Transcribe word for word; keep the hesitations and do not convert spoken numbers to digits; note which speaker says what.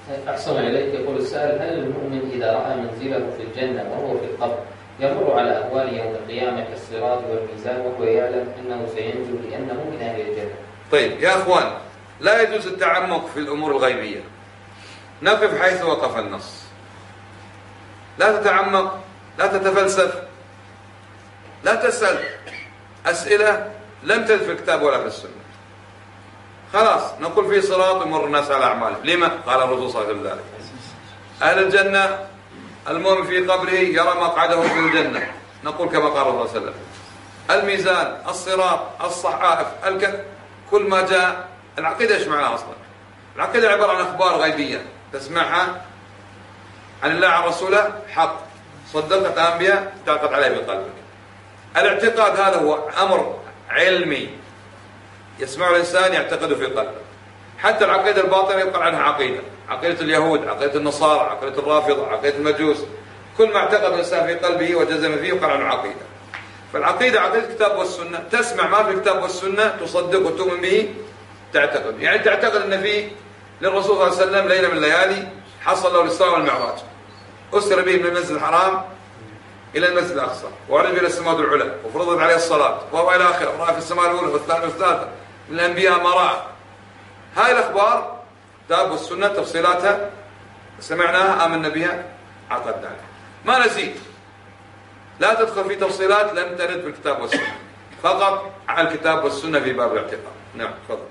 Speaker 1: أحسن إليك. يقول السائل: هل المؤمن إذا رأى منزله في الجنة وهو في القبر يمر على أهوال يوم القيامة كالصراط والميزان وهو يعلم أنه سينجو لأنه من أهل الجنة؟
Speaker 2: طيب يا أخوان، لا يجوز التعمق في الأمور الغيبية، نقف حيث وقف النص، لا تتعمق، لا تتفلسف، لا تسأل أسئلة لم ترد في الكتاب ولا في السنة. خلاص نقول في صراط يمر الناس على أعمالهم. لما؟ قال الرسول صلى الله عليه وسلم ذلك. أهل الجنة المؤمن في قبره يرى مقعده في الجنة، نقول كما قال الرسول صلى الله عليه وسلم. الميزان، الصراط، الصحائف، الكذب، كل ما جاء. العقيدة ايش معناها أصلا؟ العقيدة عبارة عن أخبار غيبية تسمعها عن الله عن رسوله، حق، صدقت أنبياء، تعقد عليه بقلبك. الاعتقاد هذا هو أمر علمي يسمعه الإنسان يعتقده في قلبه. حتى العقيدة الباطنة يقال عنها عقيدة، عقيدة اليهود، عقيدة النصارى، عقيدة الرافضة، عقيدة المجوس، كل ما اعتقد الإنسان في قلبه وجزم فيه يقال عنه عقيدة. فالعقيدة عقيدة الكتاب والسنة، تسمع ما في الكتاب والسنة تصدق وتؤمن به، تعتقد. يعني تعتقد أن في للرسول صلى الله عليه وسلم ليلة من الليالي حصل له الإسراء والمعراج، أسر به من المسجد الحرام إلى المسجد الأقصى، وعرج إلى السماوات العلى، وفرضت عليه الصلاة، وهو إلى آخره، رأى في السماء الأولى والثانية والثالثة من الأنبياء ما رأى. هاي الأخبار كتاب والسنة تفصيلاتها سمعناها، آمنا بها، عقدنا عليها، ما نزيد. لا تدخل في تفصيلات لم ترد في الكتاب والسنة، فقط على الكتاب والسنة في باب الاعتقاد. نعم، تفضل.